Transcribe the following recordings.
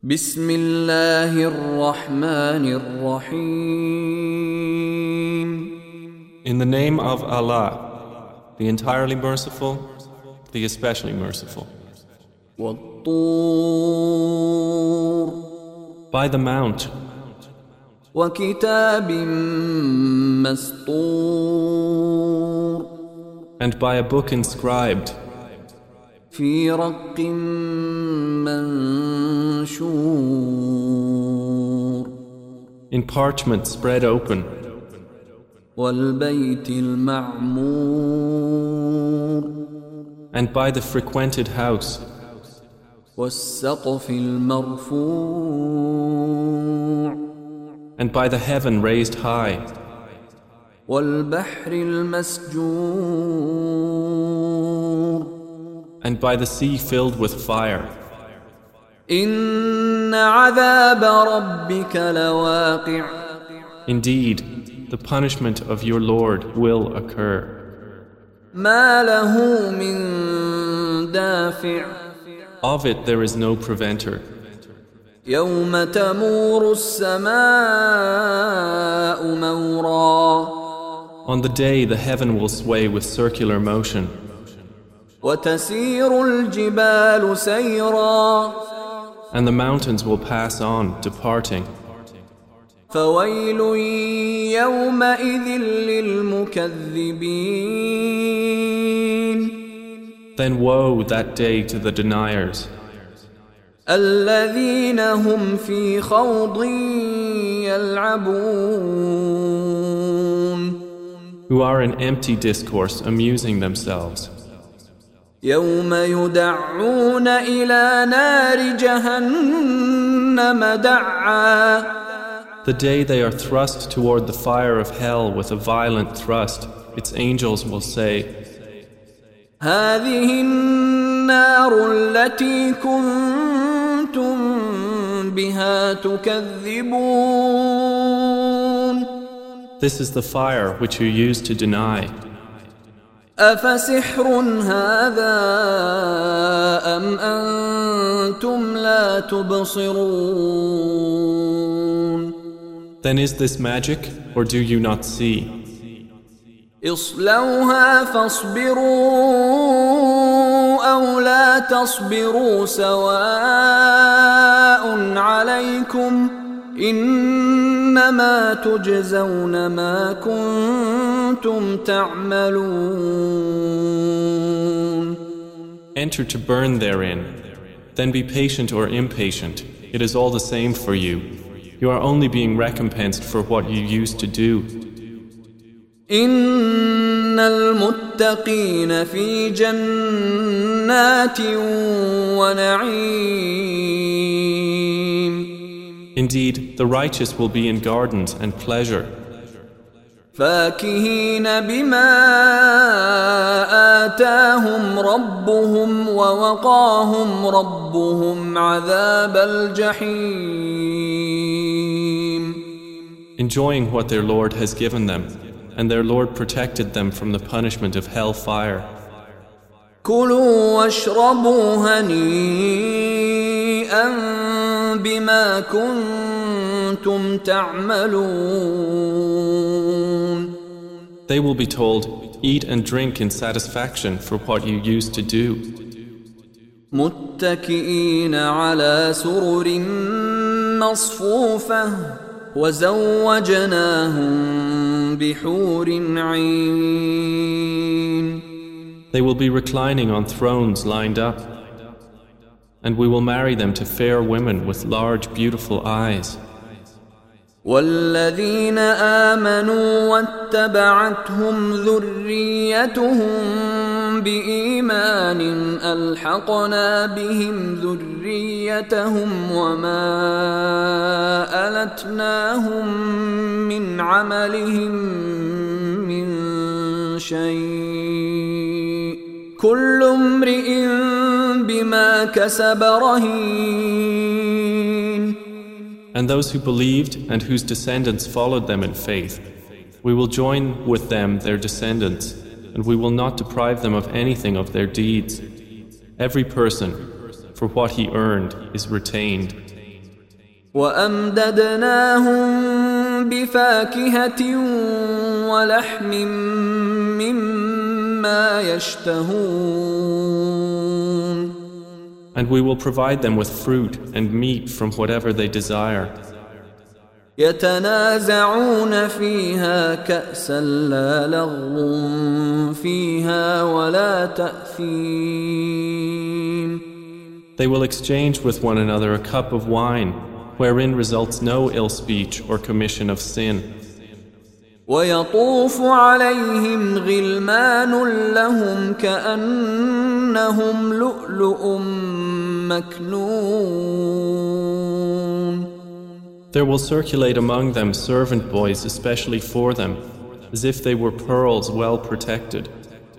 بسم الله الرحمن الرحيم. In the name of Allah, the entirely merciful, the especially merciful. والطور By the mount, وكتاب مسطور and by a book inscribed, في رق منشور in parchment spread open, والبيت المعمور and by the frequented house, والسقف المرفوع and by the heaven raised high, والبحر المسجور and by the sea filled with fire. إن عذاب ربك لواقع Indeed, the punishment of your Lord will occur. ما له من دافع Of it there is no preventer. يوم تمور السماء مورا On the day the heaven will sway with circular motion, وتسير الجبال سيرا and the mountains will pass on, departing. فويل يومئذ للمكذبين Then woe that day to the deniers, الذين هم في خوض يلعبون who are in empty discourse amusing themselves. يوم يدعون إلى نار جهنم دعا The day they are thrust toward the fire of hell with a violent thrust, its angels will say, هذه النار التي كنتم بها تكذبون This is the fire which you used to deny. أفسحر هذا أم أنتم لا تبصرون Then is this magic, or do you not see? اصلوها فاصبروا أو لا تصبروا سواء عليكم إنما تجزون ما كنتم تعملون. Enter to burn therein, then be patient or impatient. It is all the same for you. You are only being recompensed for what you used to do. إن المتقين في جنات ونعيم Indeed, the righteous will be in gardens and pleasure, فاكهين بما آتاهم ربهم ووقاهم ربهم عذاب الجحيم. enjoying what their Lord has given them, and their Lord protected them from the punishment of hell fire. كلوا واشربوا هنيئا بما كنتم تعملون. They will be told, eat and drink in satisfaction for what you used to do. متكئين على سرر مصفوفة وزوجناهم بحور عين. They will be reclining on thrones lined up, and we will marry them to fair women with large, beautiful eyes. والذين آمنوا واتبعتهم ذريتهم بإيمان ألحقنا بهم ذريتهم وما ألتناهم من عملهم من شيء كل امرئ بما كسب رهين. And those who believed and whose descendants followed them in faith, we will join with them their descendants, and we will not deprive them of anything of their deeds. Every person, for what he earned, is retained. وأمددناهم بفاكهة ولحم مما يشتهون. And we will provide them with fruit and meat from whatever they desire. يتنازعون فيها كأسا لا لغو فيها ولا تأثيم. They will exchange with one another a cup of wine, wherein results no ill speech or commission of sin. ويطوف عليهم غلمان لهم كأنهم لؤلؤ مكنون. There will circulate among them servant boys especially for them, as if they were pearls well protected.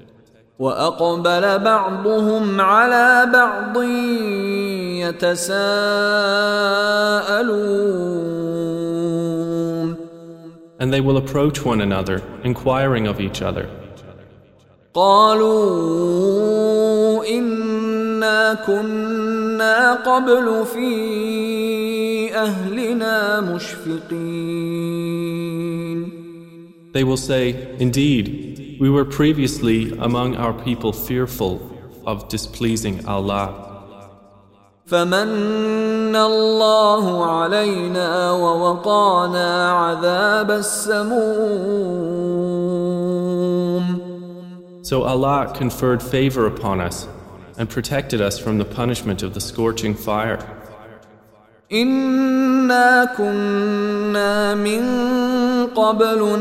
وأقبل بعضهم على بعض يتساءلون. And they will approach one another, inquiring of each other. قالوا إنا كنا قبل في أهلنا مشفقين. They will say, Indeed, we were previously among our people fearful of displeasing Allah. فمن الله علينا ووقانا عذاب السموم. So Allah conferred favor upon us and protected us from the punishment of the scorching fire. إنا كنا من قبل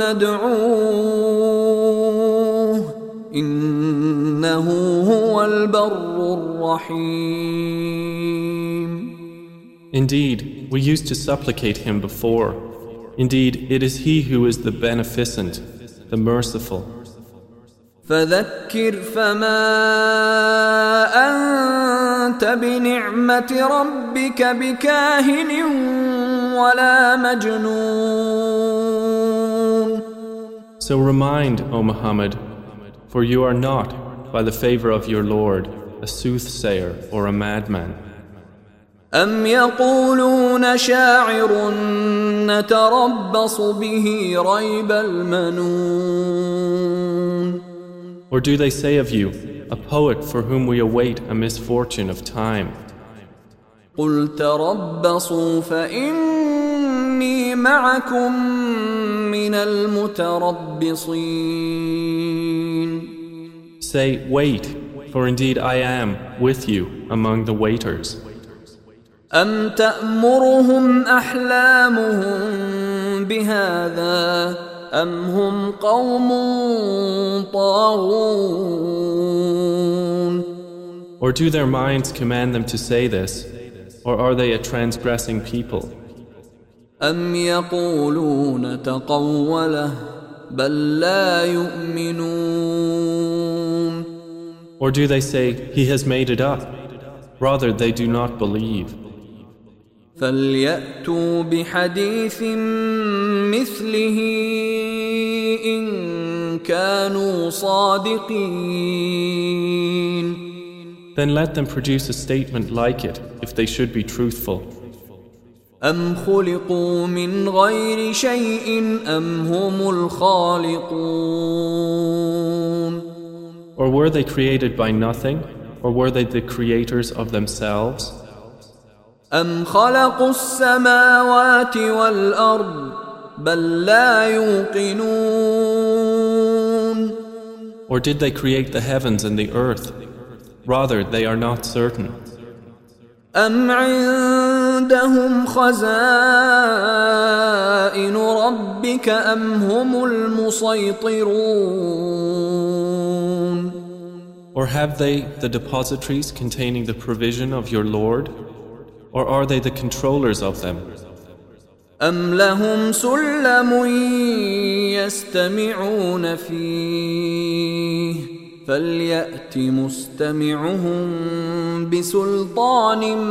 ندعوه إنه هو البر الرحيم. Indeed, we used to supplicate him before. Indeed, it is he who is the beneficent, the merciful. فذكر فما أنت بنعمة ربك بكاهن ولا مجنون. So remind, O Muhammad, for you are not, by the favor of your Lord, a soothsayer or a madman. أم يقولون شاعر نتربص به ريب المنون. Or do they say of you, a poet for whom we await a misfortune of time? قل تربصوا فإني معكم من المتربصين. Say, wait, for indeed I am with you among the waiters. أم تأمرهم أحلامهم بهذا أم هم قوم طاغون. Or do their minds command them to say this, or are they a transgressing people? أم يقولون تقوله بل لا يؤمنون. Or do they say, he has made it up? Rather, they do not believe. فليأتوا بحديث مثله إن كانوا صادقين. Then let them produce a statement like it if they should be truthful. أم خلقوا من غير شيء أم هم الخالقون. Or were they created by nothing, or were they the creators of themselves? أم خلقوا السماوات والأرض بل لا يوقنون. Or did they create the heavens and the earth? Rather, they are not certain. أم عندهم خزائن ربك أم هم المسيطرون. Or have they the depositories containing the provision of your Lord? Or are they the controllers of them? أم لهم سلم يستمعون فيه فليأت مستمعهم بسلطان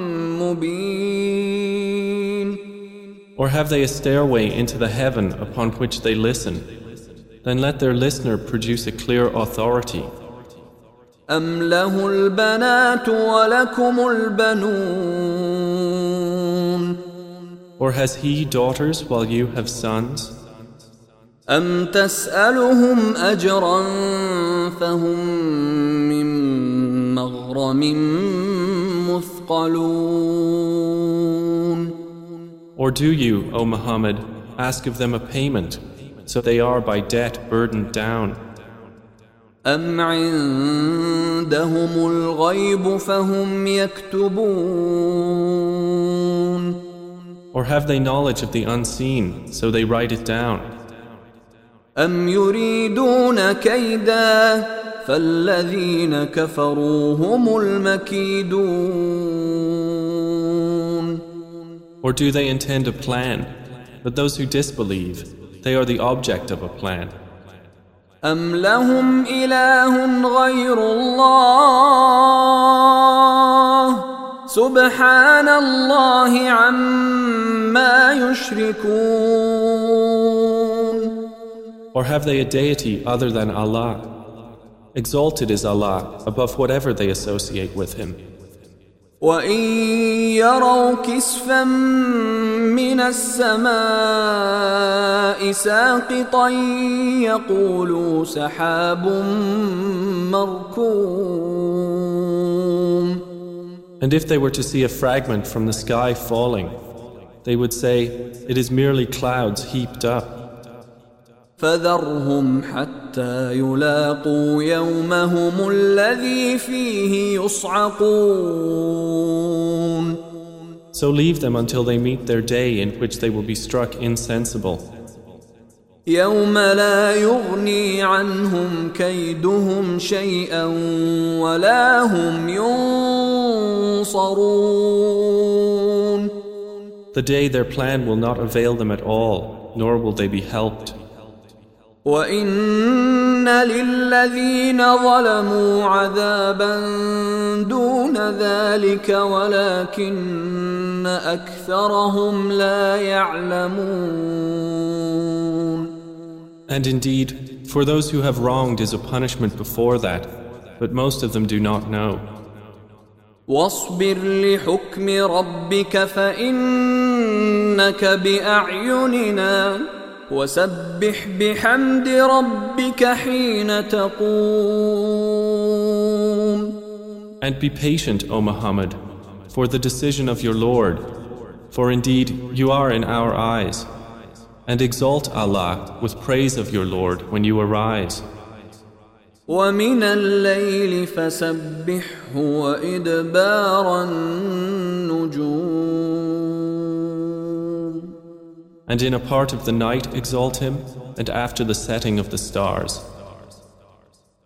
مبين. Or have they a stairway into the heaven upon which they listen? Then let their listener produce a clear authority. أم له البنات ولكم البنون Or has he daughters while you have sons? أم تسألهم أجرا فهم من مغرم مثقلون Or do you, O Muhammad, ask of them a payment, so they are by debt burdened down? أم عندهم الغيب فهم يكتبون Or have they knowledge of the unseen, so they write it down? أم يريدون كيدا فالذين كفروا هم المكيدون Or do they intend a plan? But those who disbelieve, they are the object of a plan. أم لهم إله غير الله سبحان الله عما يشركون Or have they a deity other than Allah? Exalted is Allah above whatever they associate with Him. وإن يروا كسفا من السماء ساقطا يقولوا سحاب مركوم And if they were to see a fragment from the sky falling, they would say, it is merely clouds heaped up. فذرهم حتى يلاقوا يومهم الذي فيه يصعقون So leave them until they meet their day in which they will be struck insensible. يوم لا يغني عنهم كيدهم شيئا ولا هم ينصرون The day their plan will not avail them at all, nor will they be helped. وَإِنَّ لِلَّذِينَ ظَلَمُوا عَذَابًا دُونَ ذَلِكَ وَلَكِنَّ أَكْثَرَهُمْ لَا يَعْلَمُونَ And indeed, for those who have wronged is a punishment before that, but most of them do not know. وَاصْبِرْ لِحُكْمِ رَبِّكَ فَإِنَّكَ بِأَعْيُنِنَا وَسَبِّحْ بِحَمْدِ رَبِّكَ حِينَ تَقُومُ And be patient, O Muhammad, for the decision of your Lord, for indeed you are in our eyes. And exalt Allah with praise of your Lord when you arise. وَمِنَ اللَّيْلِ فَسَبِّحْهُ وَإِدْبَارَ النُّجُومِ And in a part of the night exalt him, and after the setting of the stars.